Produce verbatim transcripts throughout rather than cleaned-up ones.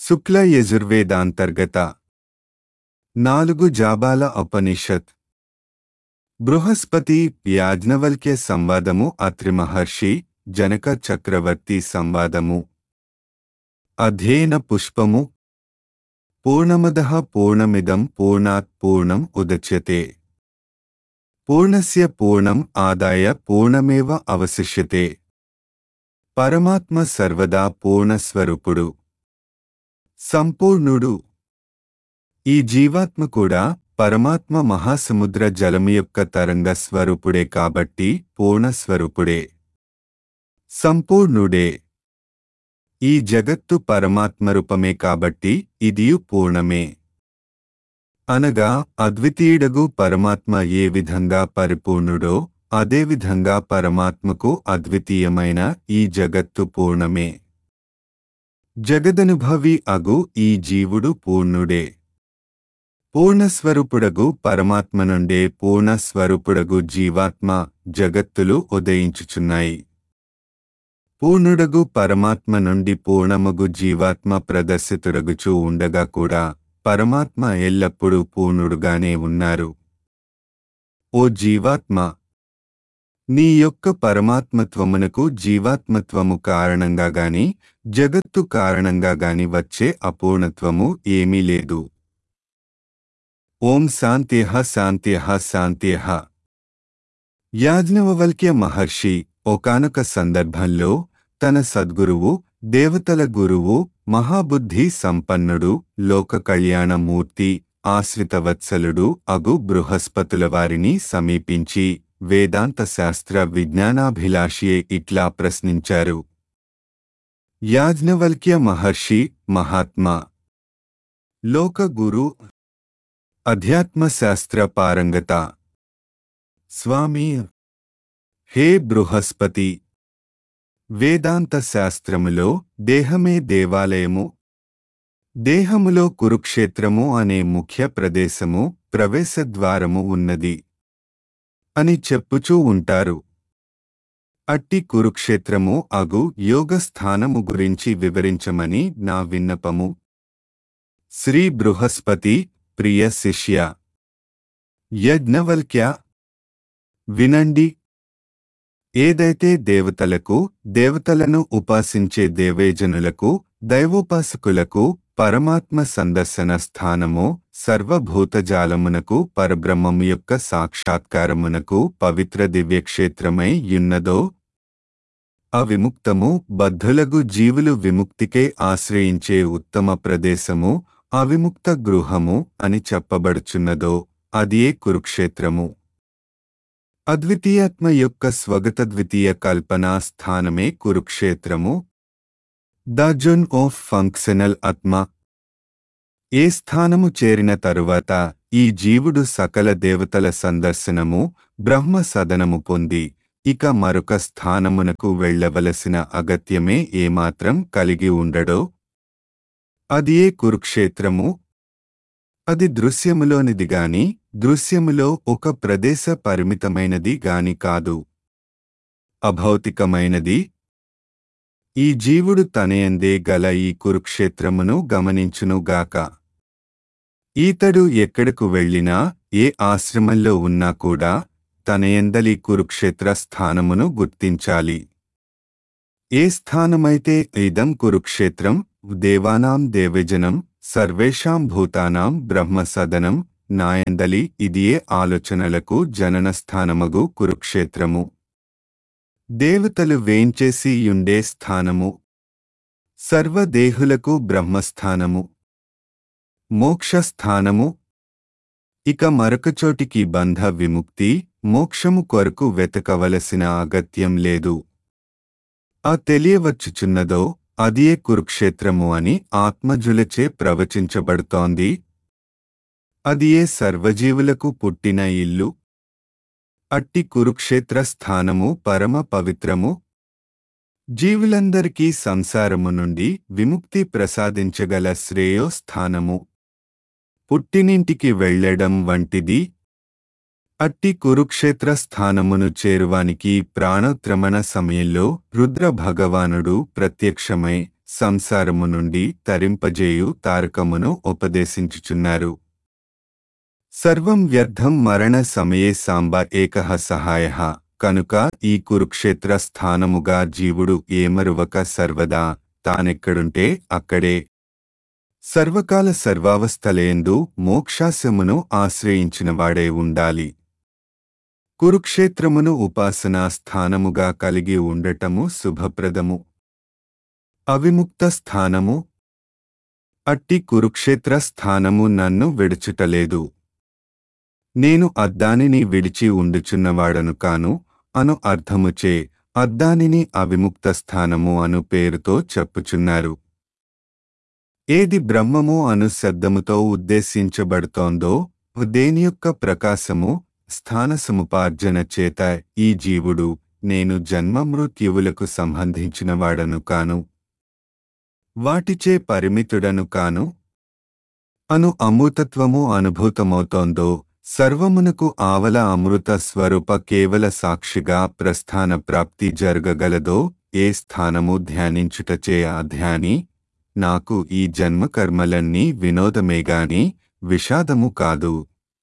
శుక్ల యజుర్వేదాంతర్గత నాలుగు జాబాల ఉపనిషత్ బృహస్పతి యాజ్ఞవల్క్య సంవాదము అత్రి మహర్షి జనక చక్రవర్తి సంవాదము అధ్యయన పుష్పము పూర్ణమదః పూర్ణమిదం పూర్ణాత్ పూర్ణం ఉదచ్యతే పూర్ణస్య పూర్ణం ఆదాయ పూర్ణమేవ అవశిష్యతే పరమాత్మ సర్వదా పూర్ణస్వరూపుడు సంపూర్ణుడు ఈ జీవాత్మ కూడా పరమాత్మ మహాసముద్ర జలము యొక్క తరంగ స్వరూపుడే కాబట్టి పూర్ణస్వరూపుడే సంపూర్ణుడే ఈ జగత్తు పరమాత్మ రూపమే కాబట్టి ఇదియు పూర్ణమే అనగా అద్వితీయుడగు పరమాత్మ ఏ విధంగా పరిపూర్ణుడో అదేవిధంగా పరమాత్మకు అద్వితీయమైన ఈ జగత్తు పూర్ణమే జగదనుభవి అగు ఈ జీవుడు పూర్ణుడే పూర్ణస్వరూపుడగు పరమాత్మ నుండే పూర్ణస్వరూపుడగు జీవాత్మ జగత్తులు ఉదయించుచున్నాయి పూర్ణుడగు పరమాత్మ నుండి పూర్ణమగు జీవాత్మ ప్రదర్శితుడగుచూ ఉండగా కూడా పరమాత్మ ఎల్లప్పుడూ పూర్ణుడుగానే ఉన్నారు ఓ జీవాత్మ నీ యొక్క పరమాత్మత్వమునకు జీవాత్మత్వము కారణంగా గాని జగత్తు కారణంగా గాని వచ్చే అపూర్ణత్వము ఏమీ లేదు ఓం శాంత్యః శాంత్యః శాంత్యః యాజ్ఞవల్క్య మహర్షి ఒకానొక సందర్భంలో తన సద్గురువు దేవతల గురువు మహాబుద్ధి సంపన్నుడు లోక కళ్యాణమూర్తి ఆశ్రితవత్సలుడు అగు బృహస్పతుల వారిని సమీపించి వేదాంత శాస్త్ర విజ్ఞానాభిలాషియే ఇట్లా ప్రశ్నించారు యాజ్ఞవల్క్య మహర్షి మహాత్మా లోక గురు అధ్యాత్మశాస్త్ర పారంగత స్వామి హే బృహస్పతి వేదాంత శాస్త్రములో దేహమే దేవాలయము దేహములో కురుక్షేత్రము అనే ముఖ్య ప్రదేశము ప్రవేశద్వారము ఉన్నది అని చెప్పుచూ ఉంటారు అట్టి కురుక్షేత్రము అగు యోగస్థానము గురించి వివరించమని నా విన్నపము శ్రీ బృహస్పతి ప్రియ శిష్య యజ్ఞవల్క్య వినండి ఏదైతే దేవతలకు దేవతలను ఉపాసించే దేవేజనులకు దైవోపాసకులకు పరమాత్మ సందర్శన స్థానమో సర్వభూతజాలమునకు పరబ్రహ్మము యొక్క సాక్షాత్కారమునకు పవిత్ర దివ్యక్షేత్రమై యున్నదో అవిముక్తము బద్ధులగు జీవులు విముక్తికే ఆశ్రయించే ఉత్తమ ప్రదేశము అవిముక్త గృహము అని చెప్పబడుచున్నదో అదియే కురుక్షేత్రము అద్వితీయాత్మ యొక్క స్వగతద్వితీయ కల్పనా స్థానమే కురుక్షేత్రము ద జోన్ ఆఫ్ ఫంక్షనల్ ఆత్మ ఏ స్థానము చేరిన తరువాత ఈ జీవుడు సకల దేవతల సందర్శనము బ్రహ్మ సదనము పొంది ఇక మరొక స్థానమునకు వెళ్లవలసిన అగత్యమే ఏమాత్రం కలిగి ఉండడో అదియే కురుక్షేత్రము అది దృశ్యములోనిది గాని దృశ్యములో ఒక ప్రదేశ పరిమితమైనది గాని కాదు అభౌతికమైనది ఈ జీవుడు తనయందే గల ఈ కురుక్షేత్రమును గమనించునుగాక ఈతడు ఎక్కడకు వెళ్ళినా ఏ ఆశ్రమంలో ఉన్నా కూడా తనయందలి కురుక్షేత్ర స్థానమును గుర్తించాలి ఏ స్థానమైతే ఇదం కురుక్షేత్రం దేవానాం దేవజనం సర్వేషాం భూతానాం బ్రహ్మసదనం నాయందలి ఇదియే ఆలోచనలకు జనన స్థానమగు కురుక్షేత్రము దేవతలు వేంచేసి యుండే స్థానము సర్వదేహులకు బ్రహ్మస్థానము మోక్షస్థానము ఇక మరొకచోటికి బంధ విముక్తి మోక్షము కొరకు వెతకవలసిన అగత్యం లేదు ఆ తెలియవచ్చుచున్నదో అదియే కురుక్షేత్రము అని ఆత్మజులచే ప్రవచించబడుతోంది అదియే సర్వజీవులకు పుట్టిన ఇల్లు అట్టి కురుక్షేత్ర స్థానము పరమ పవిత్రము జీవులందరికీ సంసారము నుండి విముక్తి ప్రసాదించగల శ్రేయో స్థానము పుట్టినింటికి వెళ్లడం వంటిది అట్టి కురుక్షేత్ర స్థానమును చేరువానికి ప్రాణోత్రమణ సమయంలో రుద్ర భగవానుడు ప్రత్యక్షమై సంసారము నుండి తరింపజేయు తారకమును ఉపదేశించుచున్నారు. సర్వం వ్యర్థం మరణ సమయే సాంబ ఏకః సహాయః. కనుక ఈ కురుక్షేత్ర స్థానముగా జీవుడు ఏమరువక సర్వదా తానెక్కడుంటే అక్కడే సర్వకాల సర్వావస్థలయందు మోక్షాస్యమును ఆశ్రయించినవాడే ఉండాలి. కురుక్షేత్రమును ఉపాసనా స్థానముగా కలిగి ఉండటము శుభప్రదము. అవిముక్త స్థానము. అట్టి కురుక్షేత్ర స్థానము నన్ను విడుచుటలేదు. నేను అద్దానిని విడిచి ఉండుచున్నవాడను కాను అను అర్థముచే అద్దానిని అవిముక్త స్థానము అను పేరుతో చెప్పుచున్నారు. ఏది బ్రహ్మము అను శబ్దముతో ఉద్దేశించబడుతోందో దేని యొక్క ప్రకాశము స్థానసముపార్జన చేత ఈ జీవుడు నేను జన్మ మృత్యువులకు సంబంధించినవాడను కాను, వాటిచే పరిమితుడను కాను అను అమృతత్వము అనుభూతమవుతోందో, సర్వమునకు ఆవల అమృత స్వరూప కేవల సాక్షిగా ప్రస్థాన ప్రాప్తి జరగగలదో ఏ స్థానము ధ్యానించుటచే ఆ ధ్యాని నాకు ఈ జన్మకర్మలన్నీ వినోదమేగాని విషాదము కాదు,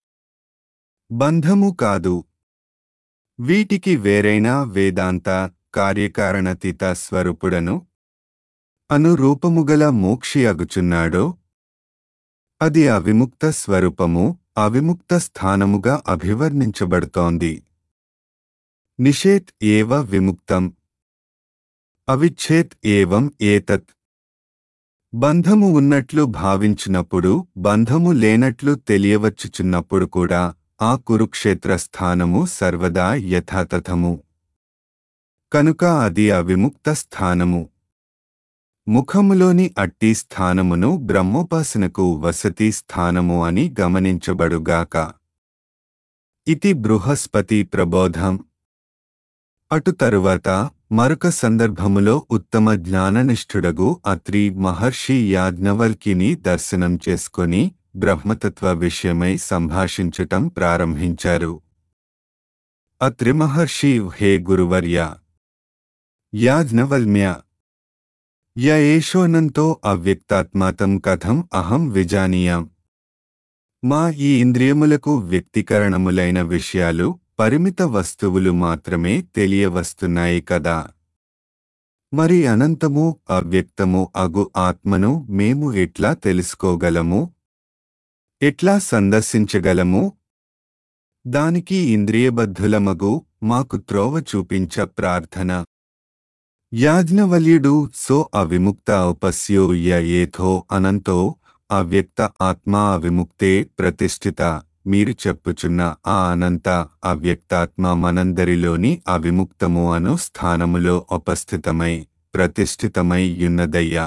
బంధము కాదు. వీటికి వేరైన వేదాంత కార్యకారణతీత స్వరూపుడను అను రూపముగల మోక్షి అగుచున్నాడో అది అవిముక్త స్వరూపము, అవిముక్త స్థానముగా అభివర్ణించబడుతోంది. నిషేత్ ఏవ విముక్తం అవిచ్ఛేత్ ఏవం ఏతత్. బంధము ఉన్నట్లు భావించినప్పుడు, బంధము లేనట్లు తెలియవచ్చుచున్నప్పుడు కూడా ఆ కురుక్షేత్ర స్థానము సర్వదా యథాతథము. కనుక అది అవిముక్త స్థానము. ముఖములోని అట్టి స్థానమును బ్రహ్మోపాసనకు వసతి స్థానము అని గమనించబడుగాక. ఇతి బృహస్పతి ప్రబోధం. అటు తరువాత మరొక సందర్భములో ఉత్తమ జ్ఞాననిష్ఠుడగు అత్రి మహర్షి యాజ్ఞవల్కిని దర్శనం చేసుకొని బ్రహ్మతత్వ విషయమై సంభాషించటం ప్రారంభించారు. అత్రి మహర్షి: హే గురువర్య యాజ్ఞవల్మ్య, య ఏషోనంతో అవ్యక్తాత్మాతం కథం అహం విజానీయాం. మా ఈ ఇంద్రియములకు వ్యక్తీకరణములైన విషయాలు, పరిమిత వస్తువులు మాత్రమే తెలియవస్తున్నాయి కదా. మరి అనంతము అవ్యక్తము అగు ఆత్మను మేము ఎట్లా తెలుసుకోగలము, ఎట్లా సందర్శించగలము? దానికి ఇంద్రియబద్ధులమగు మాకు త్రోవ చూపించ ప్రార్థన. యాజ్ఞవల్యుడు: సో అవిముక్త ఉపస్యో య ఏథో అనంతో అవ్యక్త ఆత్మా అవిముక్తే ప్రతిష్ఠిత. మీరు చెప్పుచున్న ఆ అనంత అవ్యక్తాత్మ మనందరిలోని అవిముక్తము అను స్థానములో ఉపస్థితమై ప్రతిష్ఠితమై యున్నదయ్యా.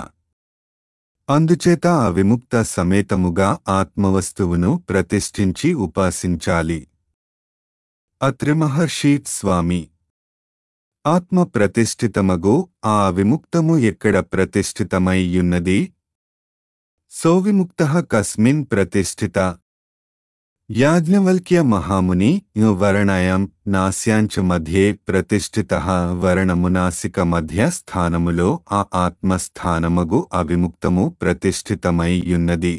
అందుచేత అవిముక్త సమేతముగా ఆత్మవస్తువును ప్రతిష్ఠించి ఉపాసించాలి. అత్రి మహర్షి: స్వామి, ఆత్మ ప్రతిష్ఠితమగు ఆ విముక్తము ఎక్కడ ప్రతిష్ఠితమై యున్నది? సోవిముక్తః కస్మిన్ ప్రతిష్ఠిత? యాజ్ఞవల్క్య మహాముని: వర్ణాయాం నాస్యాంచ మధ్యే ప్రతిష్ఠితః. వర్ణమునాసిక మధ్య స్థానములో ఆ ఆత్మస్థానమగు అవిముక్తము ప్రతిష్ఠితమై యున్నది.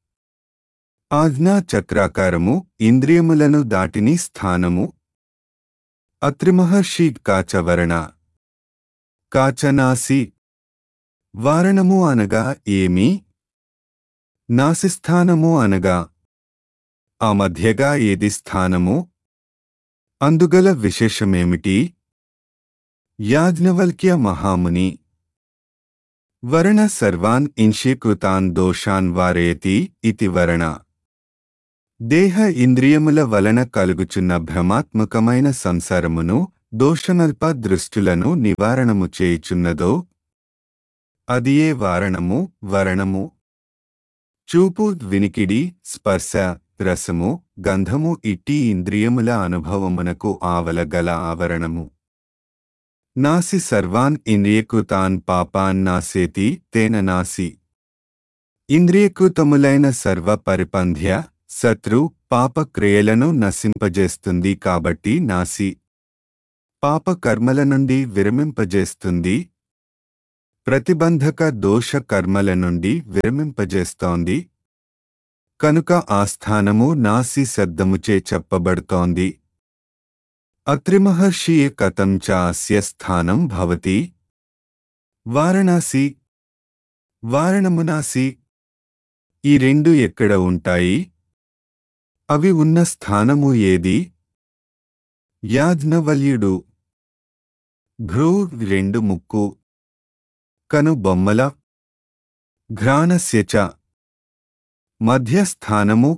ఆజ్ఞా చక్రాకారము ఇంద్రియములను దాటిని స్థానము. అత్రిమహర్షి: కాచవర్ణ, కాచనాసి. వారణము అనగా ఏమి? నాసిస్థానము అనగా ఆ మధ్యగా ఏది స్థానము? అందుగల విశేషమేమిటి? యాజ్ఞవల్క్య మహాముని: వర్ణ సర్వాన్ ఇంషీకృతాన్ దోషాన్ వారయతి ఇతి వర్ణ. దేహ ఇంద్రియముల వలన కలుగుచున్న భ్రమాత్మకమైన సంసారమును, దోషనల్ప దృష్టులను నివారణము చేయుచున్నదో అదియే వారణము, వరణము. చూపు, వినికిడి, స్పర్శ, రసము, గంధము ఇట్టి ఇంద్రియముల అనుభవమునకు ఆవల గల ఆవరణము. నాసి సర్వాన్ ఇంద్రియకృతాన్ పాపాన్ నాసేతి తేన నాసి. ఇంద్రియకృతములైన సర్వ పరిపంధ్య శత్రు పాప క్రియలను నశింపజేస్తుంది కాబట్టి నాసి. పాప కర్మల నుండి విరమింపజేస్తుంది. ప్రతిబంధక దోష కర్మల నుండి విరమింపజేస్తోంది. కనుక ఆ స్థానము నాసి శబ్దముచే చెప్పబడుతోంది. అత్రిమహర్షి కథం చ అస్య స్థానం భవతి. వారణాసి, వారణమునాసి ఈ రెండు ఎక్కడ ఉంటాయి? అవి ఉన్న స్థానము ఏది? యాజ్ఞవల్యుడు. భ్రూ రెండు ముక్కు, కను బొమ్మల. ఘ్రాణస్య చ మధ్యస్థానము,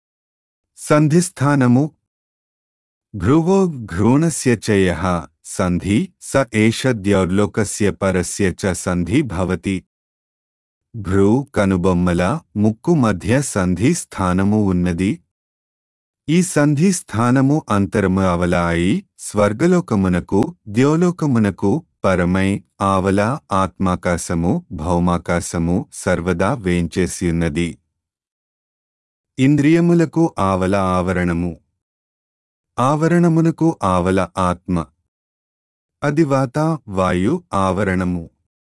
సంధిస్థానము. భ్రువో ఘ్రూణస్య చ యః సంధి స ఏష ద్యౌర్లోకస్య పరస్య చ సంధి భవతి. భ్రూ కనుబొమ్మల ముక్కు మధ్య సంధి స్థానము ఉన్నది. ఈ సంధి స్థానము అంతరము అవల అయి స్వర్గలోకమునకు, ద్యోలోకమునకు పరమై ఆవల ఆత్మాకాశము, భౌమాకాశము సర్వదా వేంచేసియున్నది. ఇంద్రియములకు ఆవల ఆవరణము, ఆవరణమునకు ఆవల ఆత్మ. అది వాత వాయు ఆవరణము.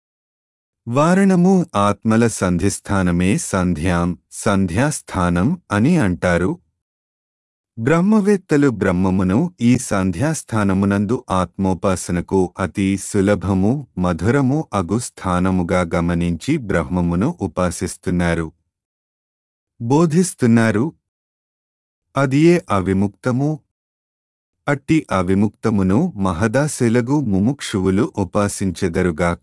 వారణము ఆత్మల సంధిస్థానమే సంధ్యాం, సంధ్యాస్థానం అని అంటారు. బ్రహ్మవేత్తలు బ్రహ్మమును ఈ సంధ్యాస్థానమునందు ఆత్మోపాసనకు అతి సులభము, మధురము అగు స్థానముగా గమనించి బ్రహ్మమును ఉపాసిస్తున్నారు, బోధిస్తున్నారు. అదియే అవిముక్తము. అట్టి అవిముక్తమును మహదాశిలగు ముముక్షువులు ఉపాసించెదరుగాక.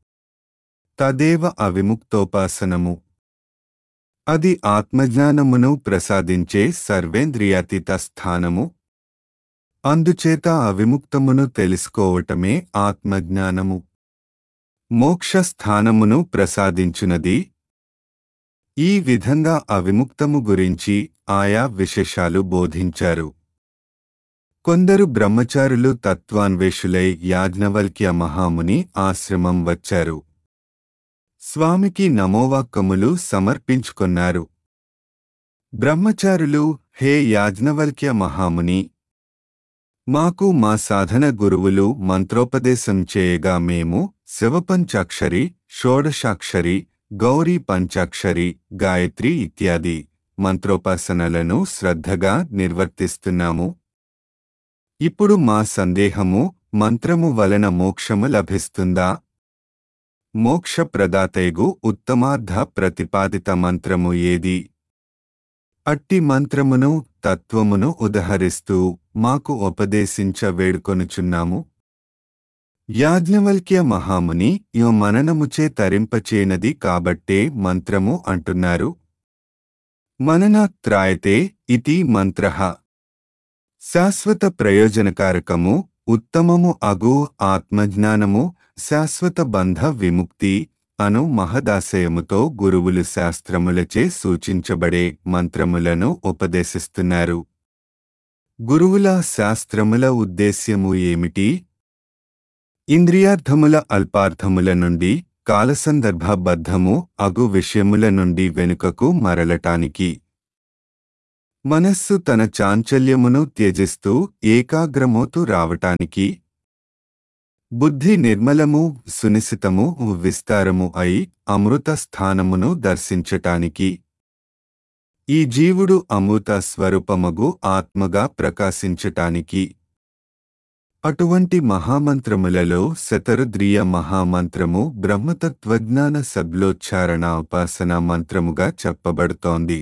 తదేవ అవిముక్తోపాసనము. అది ఆత్మజ్ఞానమును ప్రసాదించే సర్వేంద్రియాతీత స్థానము. అందుచేత అవిముక్తమును తెలుసుకోవటమే ఆత్మజ్ఞానము. మోక్ష స్థానమును ప్రసాదించునది. ఈ విధంగా అవిముక్తము గురించి ఆయా విశేషాలు బోధించారు. కొందరు బ్రహ్మచారులు తత్వాన్వేషులై యాజ్ఞవల్క్య మహాముని ఆశ్రమం వచ్చారు. స్వామికి నమోవాక్కములు సమర్పించుకొన్నారు. బ్రహ్మచారులు, హే యాజ్ఞవల్క్య మహాముని, మాకు మా సాధన గురువులు మంత్రోపదేశం చేయగా మేము శివపంచాక్షరి, షోడశాక్షరి, గౌరీ పంచాక్షరి, గాయత్రి ఇత్యాది మంత్రోపాసనలను శ్రద్ధగా నిర్వర్తిస్తున్నాము. ఇప్పుడు మా సందేహము, మంత్రము వలన మోక్షము లభిస్తుందా? మోక్ష ప్రదాతయగు ఉత్తమార్థ ప్రతిపాదిత మంత్రము ఏది? అట్టి మంత్రమును, తత్వమును ఉదహరిస్తూ మాకు ఉపదేశించ వేడుకొనుచున్నాము. యాజ్ఞవల్క్య మహాముని యో మననముచే తరింపచేనది కాబట్టే మంత్రము అంటున్నారు. మననాత్ త్రాయతే ఇతి మంత్రః. శాశ్వత ప్రయోజనకారకము, ఉత్తమము అగు ఆత్మజ్ఞానము, శాశ్వత బంధ విముక్తి అను మహదాశయముతో గురువులు శాస్త్రములచే సూచించబడే మంత్రములను ఉపదేశిస్తున్నారు. గురువుల శాస్త్రముల ఉద్దేశ్యము ఏమిటి? ఇంద్రియార్థముల అల్పార్థముల నుండి, కాలసందర్భబద్ధము అగు విషయముల నుండి వెనుకకు మరలటానికి, మనస్సు తన చాంచల్యమును త్యజిస్తూ ఏకాగ్రమోతు రావటానికి, బుద్ధి నిర్మలము, సునిశితము, విస్తారము అయి అమృత స్థానమును దర్శించటానికి, ఈ జీవుడు అమృత స్వరూపమగు ఆత్మగా ప్రకాశించటానికి. అటువంటి మహామంత్రములలో శతరుద్రీయ మహామంత్రము బ్రహ్మతత్వజ్ఞాన శబ్లోచ్చారణ ఉపాసన మంత్రముగా చెప్పబడుతోంది.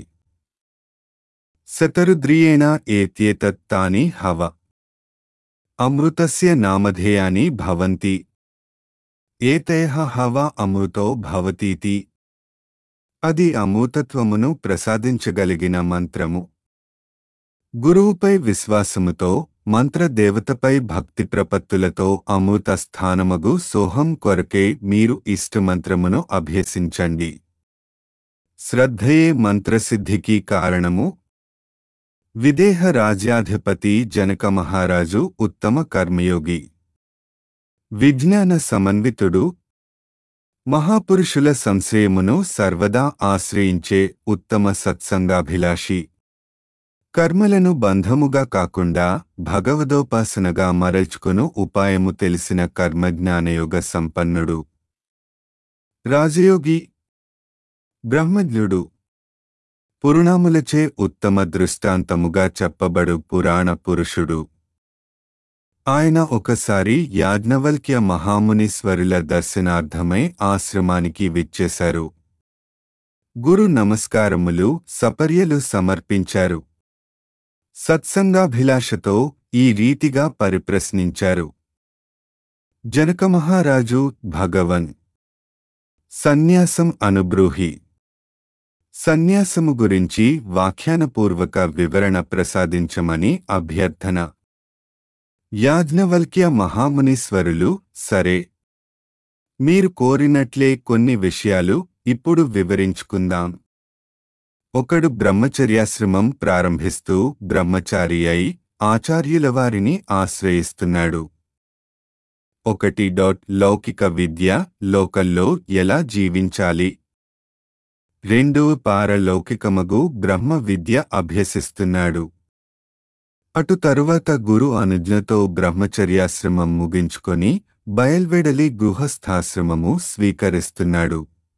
శతరుద్రియేణ ఏత్యేతత్ తాని హవ అమృతస్య నామధేయాని భవంతి. ఏతయః హవ అమృతో భవతీతి. అది అమృతత్వమును ప్రసాదించగలిగిన మంత్రము. గురువుపై విశ్వాసముతో, మంత్రదేవతపై భక్తి ప్రపత్తులతో అమృత స్థానమగు సోహం కొరకే మీరు ఇష్టమంత్రమును అభ్యసించండి. శ్రద్ధయే మంత్రసిద్ధికి కారణము. విదేహ రాజ్యాధిపతి జనక మహారాజు ఉత్తమ కర్మయోగి, విజ్ఞాన సమన్వితుడు, మహాపురుషుల సంశ్రయమును సర్వదా ఆశ్రయించే ఉత్తమ సత్సంగాభిలాషి, కర్మలను బంధముగా కాకుండా భగవదోపాసనగా మరల్చుకొను ఉపాయము తెలిసిన కర్మజ్ఞానయోగ సంపన్నుడు. రాజయోగి బ్రహ్మజ్ఞుడు పురాణములచే ఉత్తమ దృష్టాంతముగా చెప్పబడు పురాణ పురుషుడు. ఆయన ఒకసారి యాజ్ఞవల్క్య మహామునీశ్వరుల దర్శనార్థమై ఆశ్రమానికి విచ్చేశారు. గురు నమస్కారములు సపర్యలు సమర్పించారు. సత్సంగాభిలాషతో ఈ రీతిగా పరిప్రశ్నించారు. జనకమహారాజు భగవన్ సన్యాసం అనుబ్రూహి. సన్యాసము గురించి వ్యాఖ్యానపూర్వక వివరణ ప్రసాదించమని అభ్యర్థన. యాజ్ఞవల్క్య మహామునీశ్వరులు సరే, మీరు కోరినట్లే కొన్ని విషయాలు ఇప్పుడు వివరించుకుందాం. ఒకడు బ్రహ్మచర్యాశ్రమం ప్రారంభిస్తూ బ్రహ్మచారి అయి ఆచార్యుల వారిని ఆశ్రయిస్తున్నాడు. ఒకటి డాట్ లౌకిక విద్య లోకల్లో ఎలా జీవించాలి. రెండు పారలౌకికమగు బ్రహ్మ విద్య అభ్యసిస్తున్నాడు. అటు తరువాత గురు అనుజ్ఞతో బ్రహ్మచర్యాశ్రమం ముగించుకొని బయల్వెడలి గృహస్థాశ్రమము స్వీకరిస్తున్నాడు.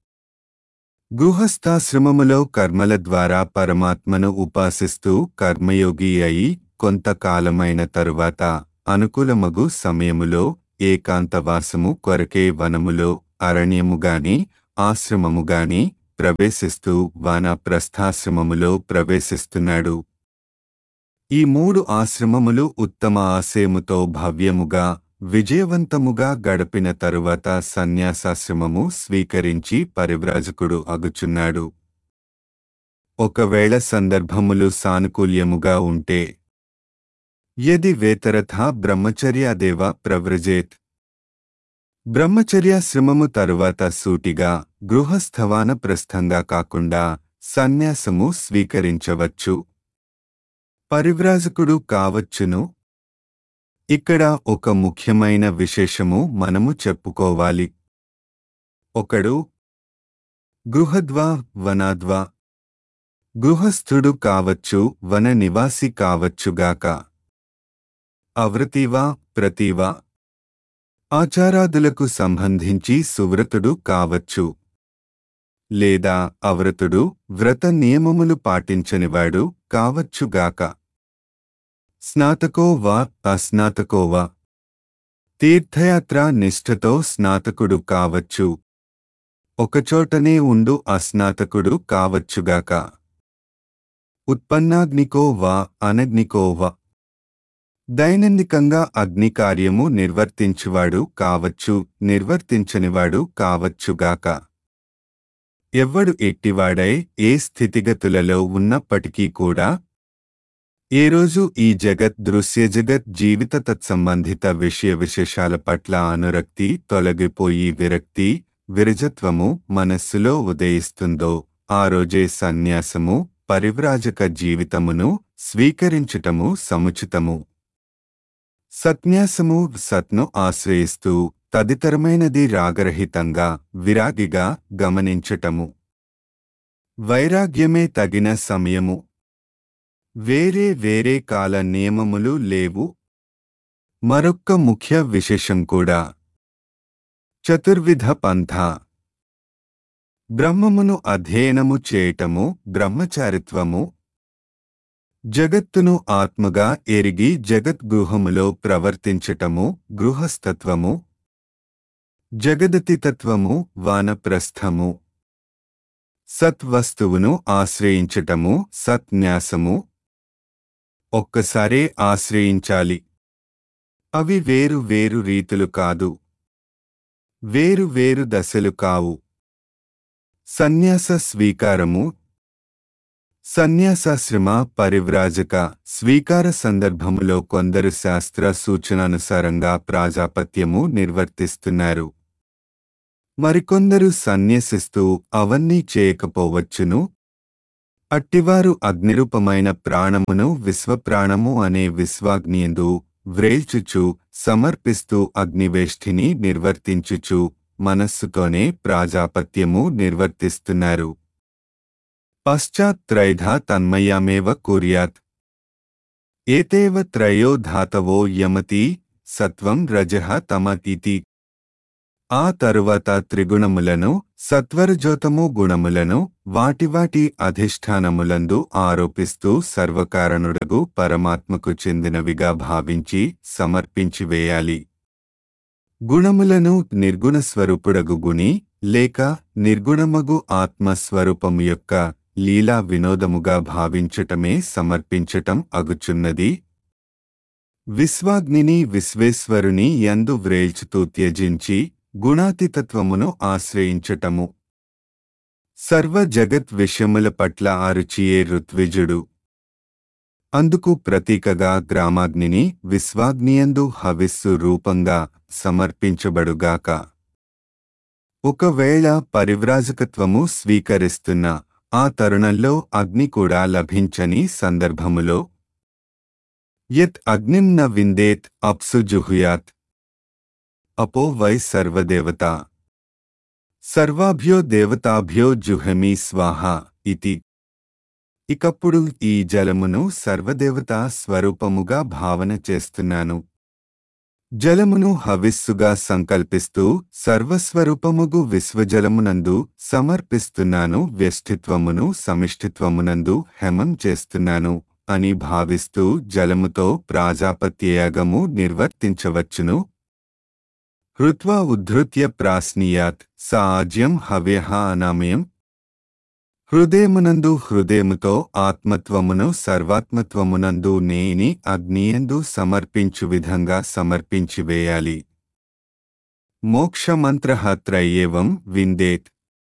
గృహస్థాశ్రమములో కర్మల ద్వారా పరమాత్మను ఉపాసిస్తూ కర్మయోగి అయి కొంతకాలమైన తరువాత అనుకూలమగు సమయములో ఏకాంతవాసము కొరకే వనములో అరణ్యముగాని ఆశ్రమముగాని ప్రవేశిస్తూ వానప్రస్థాశ్రమములో ప్రవేశిస్తున్నాడు. ఈ మూడు ఆశ్రమములు ఉత్తమ ఆశయముతో భవ్యముగా విజయవంతముగా గడిపిన తరువాత సన్యాసాశ్రమము స్వీకరించి పరివ్రాజకుడు అగుచున్నాడు. ఒకవేళ సందర్భములు సానుకూల్యముగా ఉంటే యది వేతరథా బ్రహ్మచర్యాదేవ ప్రవ్రజేత్. బ్రహ్మచర్యాశ్రమము తరువాత సూటిగా గృహస్థవాన ప్రస్థంగా కాకుండా సన్యాసము స్వీకరించవచ్చు. పరివ్రాజకుడు కావచ్చును. ఇక్కడ ఒక ముఖ్యమైన విశేషము మనము చెప్పుకోవాలి. ఒకడు గృహద్వా వనాద్వా గృహస్థుడు కావచ్చు, వన నివాసి కావచ్చుగాక. అవృతివా ప్రతివా ఆచారాదులకు సంబంధించి సువ్రతుడు కావచ్చు, లేదా అవృతుడు వ్రత నియమములు పాటించనివాడు కావచ్చుగాక. స్నాతకో వా అస్నాతకో వా తీర్థయాత్ర నిష్ఠతో స్నాతకుడు కావచ్చు, ఒకచోటనే ఉండు అస్నాతకుడు కావచ్చుగాక. ఉత్పన్నాగ్నికో వా అనగ్నికో వా దైనందికంగా అగ్ని కార్యము నిర్వర్తించువాడు కావచ్చు, నిర్వర్తించనివాడు కావచ్చుగాక. ఎవ్వడు ఎట్టివాడై ఏ స్థితిగతులలో ఉన్నప్పటికీ కూడా ఏ రోజు ఈ జగత్ దృశ్య జగత్ జీవిత తత్సంబంధిత విషయ విశేషాల పట్ల అనురక్తి తొలగిపోయి విరక్తి విరజత్వము మనస్సులో ఉదయిస్తుందో ఆ రోజే సన్యాసము పరివ్రాజక జీవితమును స్వీకరించుటము సముచితము. సత్న్యాసము సత్ను ఆశ్రయిస్తూ తదితరమైనది రాగరహితంగా విరాగిగా గమనించటము. వైరాగ్యమే తగిన సమయము. వేరే వేరే కాల నియమములు లేవు. మరొక్క ముఖ్య విశేషం కూడా. చతుర్విధ పంథా. బ్రహ్మమును అధ్యయనము చేయటము బ్రహ్మచారిత్వము. జగత్తును ఆత్మగా ఎరిగి జగద్గృహములో ప్రవర్తించటము గృహస్థత్వము. జగదతితత్వము వానప్రస్థము. సత్వస్తువును ఆశ్రయించటము సత్న్యాసము. ఒక్కసారే ఆశ్రయించాలి. అవి వేరు వేరు రీతులు కాదు, వేరు వేరు దశలు కావు. సన్యాస స్వీకారము. సన్యాసాశ్రమ పరివ్రాజక స్వీకార సందర్భములో కొందరు శాస్త్ర సూచనానుసారంగా ప్రాజాపత్యము నిర్వర్తిస్తున్నారు. మరికొందరు సన్యసిస్తూ అవన్నీ చేయకపోవచ్చును. అట్టివారు అగ్నిరూపమైన ప్రాణమును విశ్వప్రాణము అనే విశ్వాగ్నియందు వ్రేల్చుచు సమర్పిస్తూ అగ్నివేష్ఠిని నిర్వర్తించుచు మనస్సుతోనే ప్రాజాపత్యము నిర్వర్తిస్తున్నారు. పశ్చాత్ త్రైధా తన్మయామేవ కుర్యాత్. ఏతేవ త్రయో ధాతవో యమతి సత్వం రజః తమతితి. ఆ తరువాత త్రిగుణములను సత్వరజోతమో గుణములను వాటి వాటి అధిష్టానములందు ఆరోపిస్తూ సర్వకారణుడగు పరమాత్మకు చెందినవిగా భావించి సమర్పించివేయాలి. గుణములను నిర్గుణస్వరూపుడగు గుణి లేక నిర్గుణమగు ఆత్మస్వరూపము యొక్క లీలా వినోదముగా భావించటమే సమర్పించటం అగుచున్నది. విశ్వాగ్నిని విశ్వేశ్వరుని యందు వ్రేల్చుతూ త్యజించి గుణాతీతత్వమును ఆశ్రయించటము. సర్వ జగత్ విషయముల పట్ల ఆరుచియే ఋత్విజుడు. అందుకు ప్రతీకగా గ్రామాగ్నిని విశ్వాగ్నియందు హవిస్సు రూపంగా సమర్పించబడుగాక. ఒకవేళ పరివ్రాజకత్వము స్వీకరిస్తున్న ఆ తరుణంలో అగ్ని కూడా లభించని సందర్భములో యత్ అగ్నిం న విందేత్ అప్సు జుహుయాత్ అపో వై సర్వదేవతా సర్వాభ్యో దేవతాభ్యో జుహమి స్వాహ ఇతి. ఇకప్పుడు ఈ జలమును సర్వదేవతా స్వరూపముగా భావన చేస్తున్నాను. జలమును హవిస్సుగా సంకల్పిస్తూ సర్వస్వరూపముగు విశ్వజలమునందు సమర్పిస్తున్నాను, వ్యష్టిత్వమును సమిష్టిత్వమునందు హెమం చేస్తున్నాను అని భావిస్తూ జలముతో ప్రాజాపత్యయాగము నిర్వర్తించవచ్చును. హృత్వా ఉద్ధృత్య ప్రాశ్నీయాత్ స ఆజ్యం హవ్యః అనామయం. హృదయమునందు హృదయముతో ఆత్మత్వమును సర్వాత్మత్వమునందు నేని అగ్నియందు సమర్పించు విధంగా సమర్పించివేయాలి. మోక్షమంత్రః త్రయేవం విందేత్.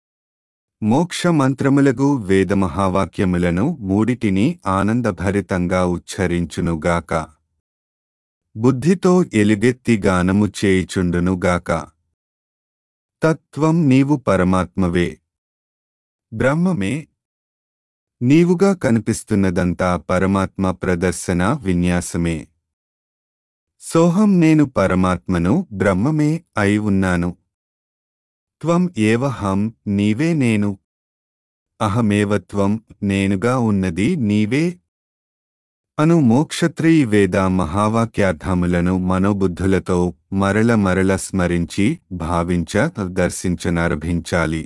మోక్షమంత్రములగు వేదమహావాక్యములను మూడిటిని ఆనందభరితంగా ఉచ్చరించునుగాక. బుద్ధితో ఎలుగెత్తి గానము చేయుచుండునుగాక. తత్వం నీవు పరమాత్మవే, బ్రహ్మమే. నీవుగా కనిపిస్తున్నదంతా పరమాత్మ ప్రదర్శన విన్యాసమే. సోహం నేను పరమాత్మను, బ్రహ్మమే అయి ఉన్నాను. త్వం ఏవహం నీవే నేను. అహమేవత్వం నేనుగా ఉన్నది నీవే అను మోక్షత్రయీ వేద మహావాక్యార్థములను మనోబుద్ధులతో మరల మరల స్మరించి భావించ దర్శించనారంభించాలి.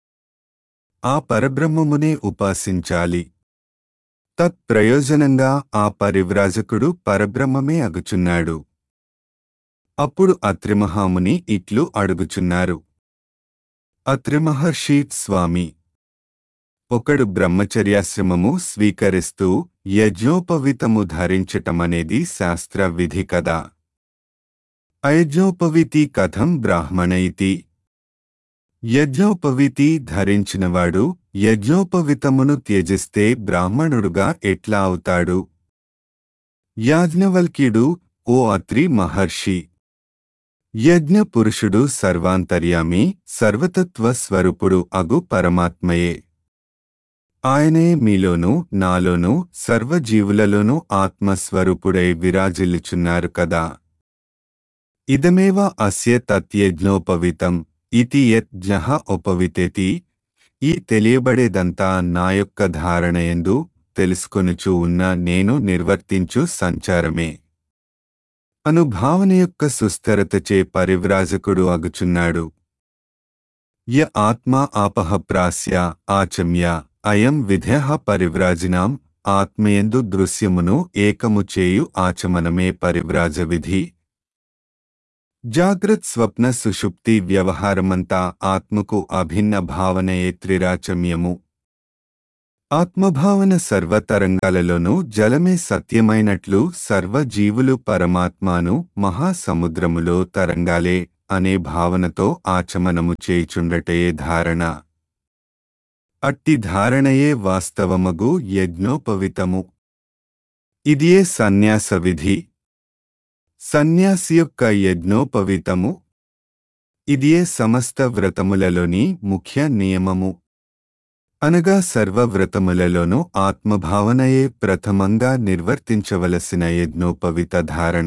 ఆ పరబ్రహ్మమునే ఉపాసించాలి. తత్ ప్రయోజనంగా ఆ పరివ్రాజకుడు పరబ్రహ్మమే అగుచున్నాడు. అప్పుడు అత్రిమహాముని ఇట్లు అడుగుచున్నారు. అత్రిమహర్షి స్వామి, ఒకడు బ్రహ్మచర్యాశ్రమము స్వీకరిస్తూ యజ్ఞోపవీతము ధరించటమనేది శాస్త్ర విధి కదా. అయజ్ఞోపవీతి కథం బ్రాహ్మణ ఇతి. యజ్ఞోపవీతి ధరించినవాడు యజ్ఞోపవీతమును త్యజిస్తే బ్రాహ్మణుడుగా ఎట్లా అవుతాడు? యాజ్ఞవల్క్యుడు, ఓ అత్రి మహర్షి, యజ్ఞ పురుషుడు సర్వాంతర్యామి సర్వతత్వ స్వరూపుడు అగు పరమాత్మయే. ఆయనే మీలోనూ నాలోనూ సర్వజీవులలోనూ ఆత్మస్వరూపుడై విరాజిల్లుచున్నారు కదా. ఇదమేవ అస్య తత్యజ్ఞోపవీతం ఇతి యత్ జ్ఞః ఉపవితేతి. ఈ తెలియబడేదంతా నా యొక్క ధారణయందు తెలుసుకొనుచూ ఉన్న నేను నిర్వర్తించు సంచారమే అను భావన యొక్క సుస్థిరతచే పరివ్రాజకుడు అగుచున్నాడు. య ఆత్మా ఆపః ప్రాస్య ఆచమ్య అయం విధేః పరివ్రాజినాం. ఆత్మయందు దృశ్యమును ఏకము చేయు ఆచమనమే పరివ్రాజ విధి. జాగ్రత్ స్వప్న సుషుప్తి వ్యవహారమంతా ఆత్మకు అభిన్న భావనయే త్రిరాచమ్యము. ఆత్మభావన సర్వతరంగాలలోనూ జలమే సత్యమైనట్లు సర్వజీవులు పరమాత్మాను మహాసముద్రములో తరంగాలే అనే భావనతో ఆచమనము చేయుచుండటయే ధారణ. అట్టి ధారణయే వాస్తవమగు యజ్ఞోపవితము. ఇదియే సన్యాస విధి. సన్యాసి యొక్క యజ్ఞోపవితము. ఇదియే సమస్త వ్రతములలోని ముఖ్య నియమము. అనగా సర్వవ్రతములలోనూ ఆత్మభావనయే ప్రథమంగా నిర్వర్తించవలసిన యజ్ఞోపవిత ధారణ.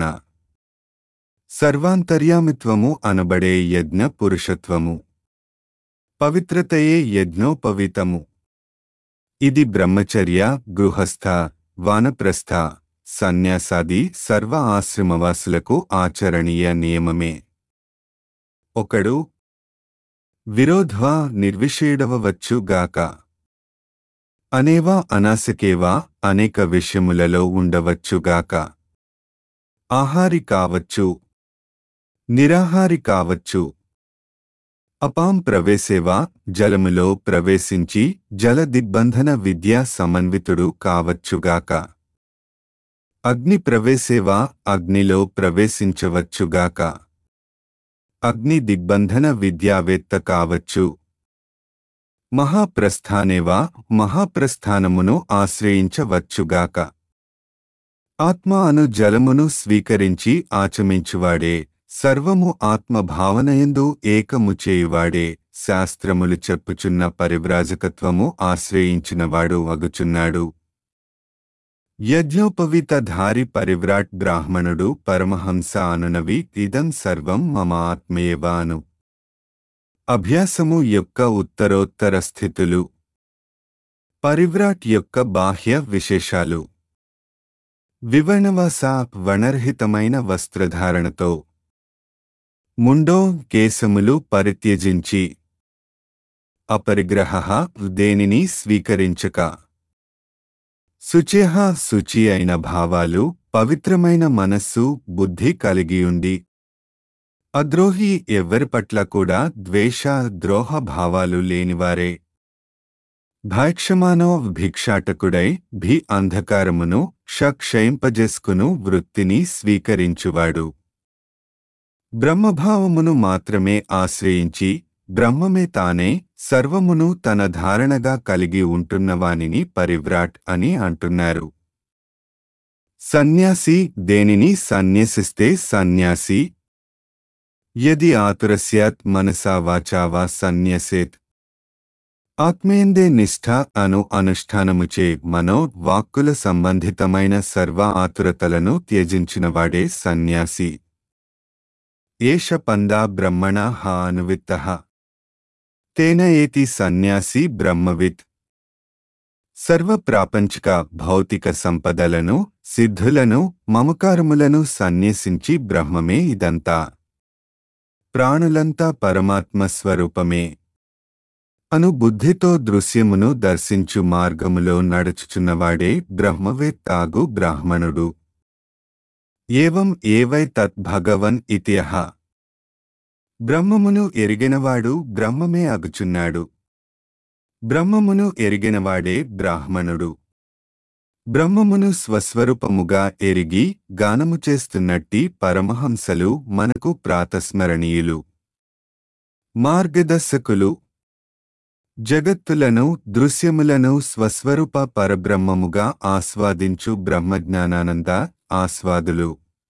సర్వాంతర్యామిత్వము అనబడే యజ్ఞ పురుషత్వము. పవిత్రతయే యజ్ఞోపవితము. ఇది బ్రహ్మచర్య, గృహస్థ, వానప్రస్థ, సన్యాసాది సర్వ ఆశ్రమవాసులకు ఆచరణీయ నియమమే. ఒకడు విరోధ్వా నిర్విషేడవవచ్చుగాక. అనేవా అనాసకేవా అనేక విషయములలో ఉండవచ్చుగాక. ఆహారి కావచ్చు, నిరాహారి కావచ్చు. అపాం ప్రవేశేవా జలములో ప్రవేశించి జల దిగ్బంధన విద్యా సమన్వితుడు కావచ్చుగాక. అగ్ని ప్రవేశేవా అగ్నిలో ప్రవేశించవచ్చుగాక. అగ్ని దిగ్బంధన విద్యావేత్త కావచ్చు. మహాప్రస్థానేవా మహాప్రస్థానమును ఆశ్రయించవచ్చుగాక. ఆత్మ అను జలమును స్వీకరించి ఆచమించువాడే, సర్వము ఆత్మభావనయందు ఏకము చేయువాడే, శాస్త్రములు చెప్పుచున్న పరివ్రాజకత్వము ఆశ్రయించినవాడు అగుచున్నాడు. యజ్ఞోపవీతధారి పరివ్రాట్ బ్రాహ్మణుడు పరమహంస అనునవి ఇదం సర్వం మమ ఆత్మేవ అను. అభ్యాసము యొక్క ఉత్తరోత్తర స్థితులు. పరివ్రాట్ యొక్క బాహ్య విశేషాలు. వివర్ణవాస వనర్హితమైన వస్త్రధారణతో ముండో కేశములు పరిత్యజించి అపరిగ్రహ దేనిని స్వీకరించక శుచేహ శుచి అయిన భావాలు పవిత్రమైన మనస్సు బుద్ధి కలిగియుండి అద్రోహి ఎవ్వరి పట్ల కూడా ద్వేష ద్రోహ భావాలు లేనివారే. భైక్షమానో భిక్షాటకుడై భి అంధకారమును క్షయింపజేసుకును వృత్తిని స్వీకరించువాడు. బ్రహ్మభావమును మాత్రమే ఆశ్రయించి బ్రహ్మమే తానే సర్వమును తన ధారణగా కలిగి ఉంటున్నవానిని పరివ్రాట్ అని అంటున్నారు. సన్యాసి దేనిని సన్యసిస్తే సన్యాసి. యది ఆతురస్యాత్ మనసా వాచా వా సన్యసేత్. ఆత్మేందే నిష్ఠ అను అనుష్ఠానముచే మనో వాక్కుల సంబంధితమైన సర్వ ఆతురతలను త్యజించినవాడే సన్యాసి. ఏష పందా బ్రహ్మణ హ అనువిత్తః తేన ఏతి సన్యాసి బ్రహ్మవిత్. సర్వ ప్రాపంచిక భౌతిక సంపదలను సిద్ధులను మమకారములను సన్యసించి బ్రహ్మమే ఇదంతా, ప్రాణులంతా పరమాత్మ స్వరూపమే అను బుద్ధితో దృశ్యమును దర్శించు మార్గములో నడుచుచున్నవాడే బ్రహ్మవేత్తాగు బ్రాహ్మణుడు. ఏవం ఏవై తత్ భగవన్ ఇత్యహ. బ్రహ్మమును ఎరిగినవాడు బ్రహ్మమే అగుచున్నాడు. బ్రహ్మమును ఎరిగినవాడే బ్రాహ్మణుడు. బ్రహ్మమును స్వస్వరూపముగా ఎరిగి గానము చేస్తున్నట్టి పరమహంసలు మనకు ప్రాతస్మరణీయులు, మార్గదర్శకులు. జగత్తులను దృశ్యములను స్వస్వరూప పరబ్రహ్మముగా ఆస్వాదించు బ్రహ్మజ్ఞానానంద ఆస్వాదులు.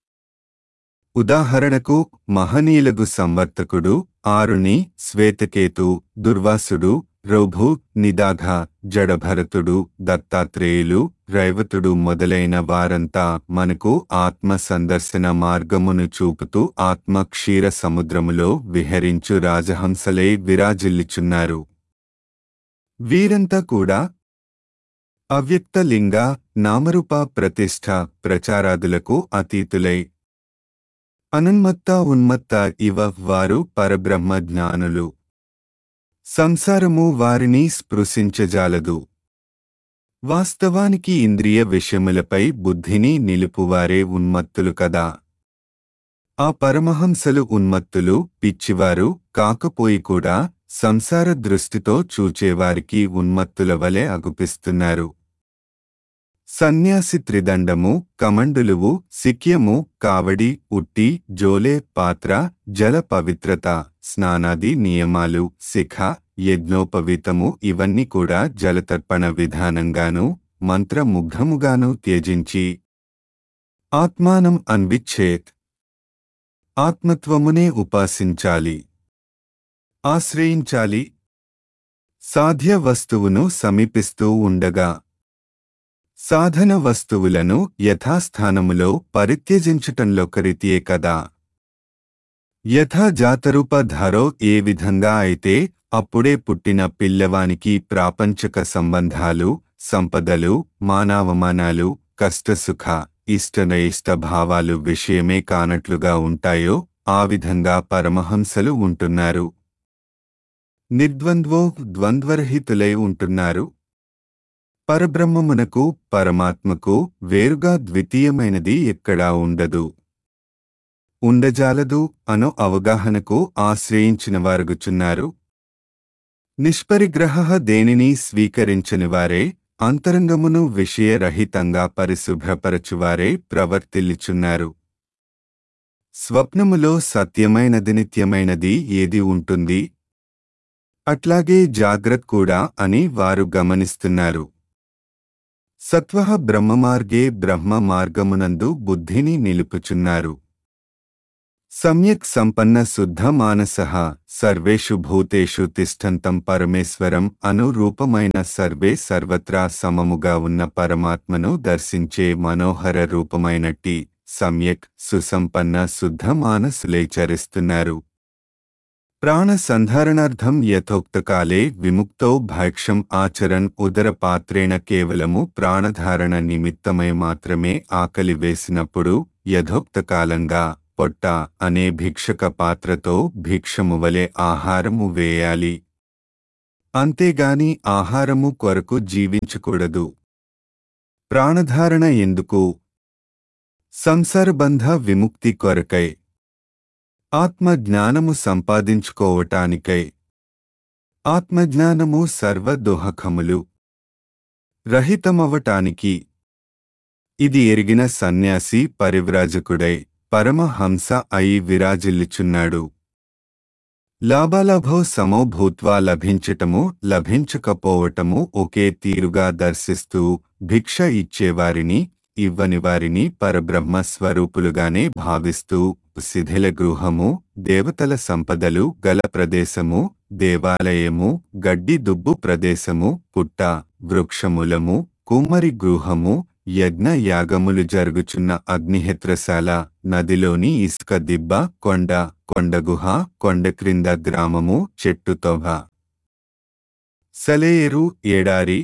ఉదాహరణకు మహనీయులగు సంవర్తకుడు, ఆరుణి, శ్వేతకేతు, దుర్వాసుడు, రౌభు, నిదాఘ, జడభరతుడు, దత్తాత్రేయులు, రైవతుడు మొదలైన వారంతా మనకు ఆత్మ సందర్శన మార్గమును చూపుతూ ఆత్మ క్షీర సముద్రములో విహరించు రాజహంసలై విరాజిల్లుచున్నారు. వీరంతా కూడా అవ్యక్త లింగ నామరూప ప్రతిష్ఠ ప్రచారాదులకు అతీతులై అనున్మత్త ఉన్మత్త ఇవ వారు పరబ్రహ్మ జ్ఞానులు. సంసారము వారిని స్పృశించజాలదు. వాస్తవానికి ఇంద్రియ విషయములపై బుద్ధిని నిలుపువారే ఉన్మత్తులు కదా. ఆ పరమహంసలు ఉన్మత్తులు, పిచ్చివారు కాకపోయి కూడా సంసార దృష్టితో చూచేవారికి ఉన్మత్తుల వలె అగుపిస్తున్నారు. సన్యాసి త్రిదండము, కమండులువు, సిక్యము, కావడి, ఉట్టి, జోలే, పాత్ర, జల పవిత్రత, స్నానాది నియమాలు, శిఖ, యజ్ఞోపవీతము ఇవన్నీ కూడా జలతర్పణ విధానంగాను మంత్రముగ్ధముగాను త్యజించి ఆత్మానం అన్విచ్ఛేత్ ఆత్మత్వమునే ఉపాసించాలి, ఆశ్రయించాలి. సాధ్య వస్తువును సమీపిస్తూ ఉండగా సాధన వస్తువులను యథాస్థానములో పరిత్యజించటంలోకరితియే కదా. యథా జాతరూప ధరో ఏ విధంగా అయితే అప్పుడే పుట్టిన పిల్లవానికి ప్రాపంచక సంబంధాలు, సంపదలు, మానావమానాలు, కష్టసుఖ, ఇష్టనయిష్ట భావాలు విషయమే కానట్లుగా ఉంటాయో ఆ విధంగా పరమహంసలు ఉంటున్నారు. నిర్ద్వంద్వో ద్వంద్వరహితులై ఉంటున్నారు. పరబ్రహ్మమునకు పరమాత్మకు వేరుగా ద్వితీయమైనది ఎక్కడా ఉండదు, ఉండజాలదు అను అవగాహనకు ఆశ్రయించిన వారుగుచున్నారు. నిష్పరిగ్రహ దేనిని స్వీకరించని వారే, అంతరంగమును విషయరహితంగా పరిశుభ్రపరచువారే ప్రవర్తిల్లుచున్నారు. స్వప్నములో సత్యమైనది నిత్యమైనది ఏది ఉంటుంది, అట్లాగే జాగ్రత్త కూడా అని వారు గమనిస్తున్నారు. సత్వః బ్రహ్మమార్గే బ్రహ్మ మార్గమునందు బుద్ధిని నిలుపుచున్నారు. సమ్యక్ సంపన్న శుద్ధ మానసః సర్వేషు భూతేషు తిష్టంతం పరమేశ్వరం అను రూపమైన సర్వే సర్వత్రా సమముగా ఉన్న పరమాత్మను దర్శించే మనోహర రూపమైనట్టి సమ్యక్ సుసంపన్న శుద్ధ మానసులే చరిస్తున్నారు. ప్రాణ సంధారణార్థం యథోక్తకాలే విముక్తో భైక్షం ఆచరన్ ఉదరపాత్రేణ కేవలము ప్రాణధారణ నిమిత్తమై మాత్రమే ఆకలి వేసినప్పుడు యథోక్తకాలంగా పొట్ట అనే భిక్షక పాత్రతో భిక్షము వలె ఆహారము వేయాలి. అంతేగాని ఆహారము కొరకు జీవించకూడదు. ప్రాణధారణ ఎందుకు? సంసారబంధ విముక్తి కొరకై, ఆత్మజ్ఞానము సంపాదించుకోవటానికై. ఆత్మజ్ఞానము సర్వదోహకములు రహితమవటానికి. ఇది ఎరిగిన సన్యాసి పరివ్రాజకుడై పరమహంస అయి విరాజిల్లుచున్నాడు. లాభాలాభో సమో భూత్వా లభించటము లభించకపోవటము ఒకే తీరుగా దర్శిస్తూ భిక్ష ఇచ్చేవారిని ఇవ్వని వారిని పరబ్రహ్మ స్వరూపులుగానే భావిస్తూ శిథిల గృహము, దేవతల సంపదలు గల ప్రదేశము, దేవాలయము, గడ్డి దుబ్బు ప్రదేశము, పుట్ట, వృక్షములము, కుమ్మరి గృహము, యజ్ఞ యాగములు జరుగుచున్న అగ్నిహోత్రశాల, నదిలోని ఇసుక దిబ్బ, కొండ, కొండగుహ, కొండ క్రింద గ్రామము, చెట్టుతోవ, సెలయేరు, ఎడారి,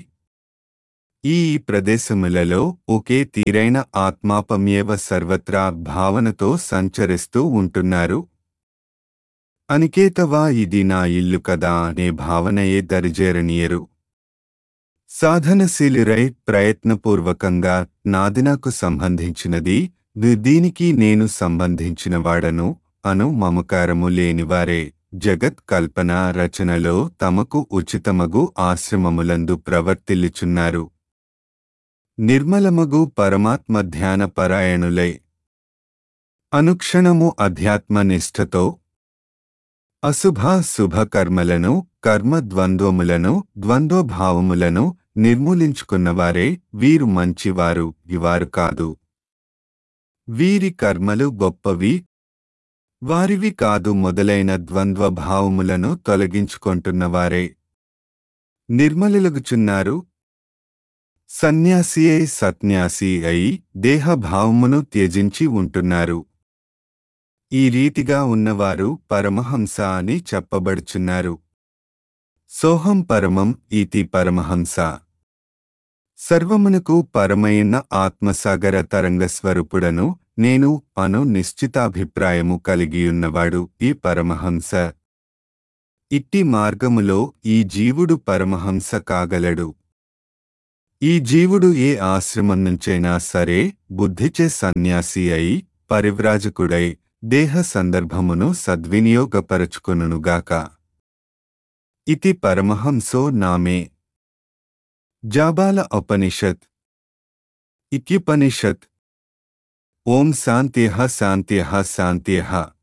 ఈ ప్రదేశములలో ఒకే తీరైన ఆత్మాపమ్యేవ సర్వత్రా భావనతో సంచరిస్తూ ఉంటున్నారు. అనికేతవా ఇది నా ఇల్లు కదా అనే భావనయే దరిజేరనీయరు. సాధనశీలురై ప్రయత్నపూర్వకంగా నాది నాకు సంబంధించినది, దీనికి నేను సంబంధించినవాడను అను మమకారము లేనివారే జగత్ కల్పన రచనలో తమకు ఉచితమగు ఆశ్రమములందు ప్రవర్తిల్లుచున్నారు. నిర్మలమగు పరమాత్మ ధ్యాన పరాయణులై అనుక్షణము అధ్యాత్మ నిష్ఠతో అశుభ శుభ కర్మలను, కర్మ ద్వంద్వములను, ద్వంద్వభావములను నిర్మూలించుకున్నవారే వీరు మంచివారు, ఇవారు కాదు. వీరి కర్మలు గొప్పవి, వారివి కాదు మొదలైన ద్వంద్వభావములను తొలగించుకొంటున్నవారే నిర్మలులగుచున్నారు. సన్యాసి అయి సత్న్యాసి అయి దేహభావమును త్యజించి ఉంటున్నారు. ఈ రీతిగా ఉన్నవారు పరమహంస అని చెప్పబడుచున్నారు. సోహం పరమం ఈతి పరమహంస. సర్వమునకు పరమైన ఆత్మసాగర తరంగస్వరూపుడను నేను అను నిశ్చితాభిప్రాయము కలిగియున్నవాడు ఈ పరమహంస. ఇట్టి మార్గములో ఈ జీవుడు పరమహంస కాగలడు. ఈ జీవుడు ఏ ఆశ్రమం నుంచైనా సరే బుద్ధిచే సన్యాసి అయి పరివ్రాజకుడై దేహ సందర్భమును సద్వినియోగపరచుకొనుగాక. ఇతి పరమహంసో నామే. జాబాల ఉపనిషత్. ఇత్యుపనిషత్. ఓం శాంత్యః శాంత్యః శాంత్యః.